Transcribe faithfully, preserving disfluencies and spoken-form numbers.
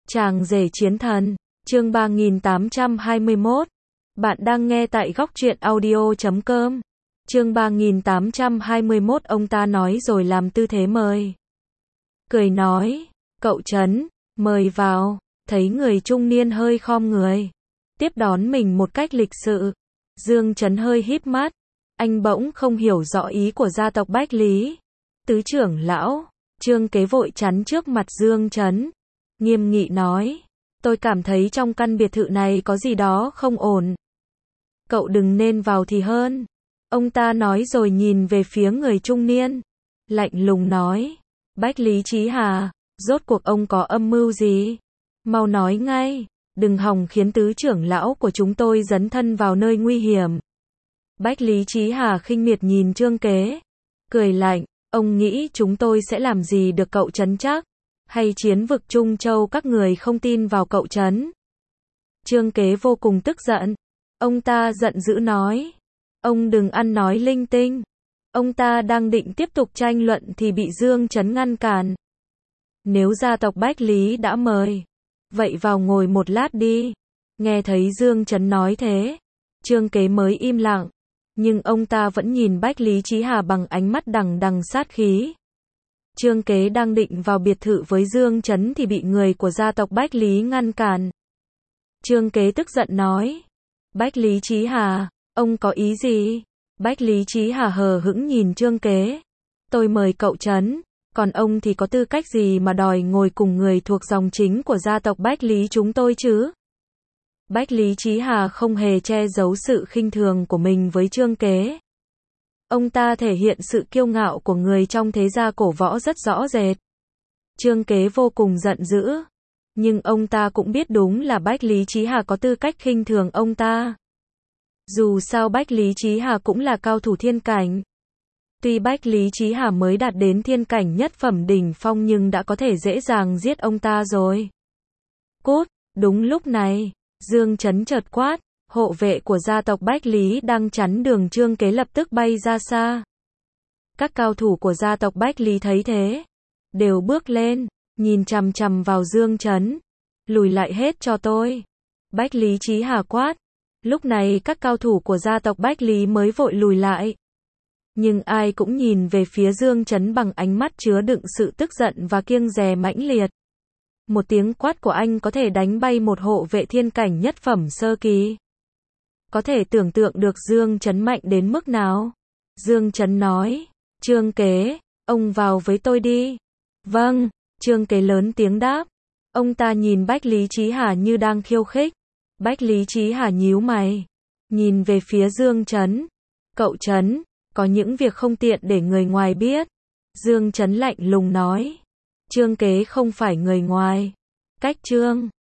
Chàng rể chiến thần, chương ba nghìn tám trăm hai mươi mốt. Bạn đang nghe tại góc truyện audio chấm com. Chương ba nghìn tám trăm hai mươi mốt. Ông ta nói rồi làm tư thế mời. Cười nói, cậu Trấn, mời vào. Thấy người trung niên hơi khom người, tiếp đón mình một cách lịch sự. Dương Trấn hơi híp mắt. Anh bỗng không hiểu rõ ý của gia tộc Bách Lý. Tứ trưởng lão, Trương Kế vội chắn trước mặt Dương Trấn, nghiêm nghị nói, tôi cảm thấy trong căn biệt thự này có gì đó không ổn. Cậu đừng nên vào thì hơn. Ông ta nói rồi nhìn về phía người trung niên, lạnh lùng nói, Bách Lý Chí Hà, rốt cuộc ông có âm mưu gì? Mau nói ngay, đừng hòng khiến tứ trưởng lão của chúng tôi dấn thân vào nơi nguy hiểm. Bách Lý Chí Hà khinh miệt nhìn Trương Kế, cười lạnh, ông nghĩ chúng tôi sẽ làm gì được cậu Trấn chắc? Hay chiến vực Trung Châu các người không tin vào cậu Trấn? Trương Kế vô cùng tức giận. Ông ta giận dữ nói, ông đừng ăn nói linh tinh. Ông ta đang định tiếp tục tranh luận thì bị Dương Trấn ngăn cản. Nếu gia tộc Bách Lý đã mời, vậy vào ngồi một lát đi. Nghe thấy Dương Trấn nói thế, Trương Kế mới im lặng. Nhưng ông ta vẫn nhìn Bách Lý Chí Hà bằng ánh mắt đằng đằng sát khí. Trương Kế đang định vào biệt thự với Dương Trấn thì bị người của gia tộc Bách Lý ngăn cản. Trương Kế tức giận nói, Bách Lý Chí Hà, ông có ý gì? Bách Lý Chí Hà hờ hững nhìn Trương Kế. Tôi mời cậu Trấn, còn ông thì có tư cách gì mà đòi ngồi cùng người thuộc dòng chính của gia tộc Bách Lý chúng tôi chứ? Bách Lý Chí Hà không hề che giấu sự khinh thường của mình với Trương Kế. Ông ta thể hiện sự kiêu ngạo của người trong thế gia cổ võ rất rõ rệt. Trương Kế vô cùng giận dữ. Nhưng ông ta cũng biết đúng là Bách Lý Chí Hà có tư cách khinh thường ông ta. Dù sao Bách Lý Chí Hà cũng là cao thủ thiên cảnh. Tuy Bách Lý Chí Hà mới đạt đến thiên cảnh nhất phẩm đỉnh phong nhưng đã có thể dễ dàng giết ông ta rồi. Cút, đúng lúc này, Dương Trấn chợt quát, hộ vệ của gia tộc Bách Lý đang chắn đường Trương Kế lập tức bay ra xa. Các cao thủ của gia tộc Bách Lý thấy thế, đều bước lên, nhìn chằm chằm vào Dương Trấn. Lùi lại hết cho tôi. Bách Lý Chí Hà quát. Lúc này các cao thủ của gia tộc Bách Lý mới vội lùi lại. Nhưng ai cũng nhìn về phía Dương Trấn bằng ánh mắt chứa đựng sự tức giận và kiêng dè mãnh liệt. Một tiếng quát của anh có thể đánh bay một hộ vệ thiên cảnh nhất phẩm sơ kỳ. Có thể tưởng tượng được Dương Trấn mạnh đến mức nào. Dương Trấn nói, Trương Kế, ông vào với tôi đi. Vâng, Trương Kế lớn tiếng đáp. Ông ta nhìn Bách Lý Chí Hà như đang khiêu khích. Bách Lý Chí Hà nhíu mày, nhìn về phía Dương Trấn. Cậu Trấn, có những việc không tiện để người ngoài biết. Dương Trấn lạnh lùng nói. Trương Kế không phải người ngoài. Cách Trương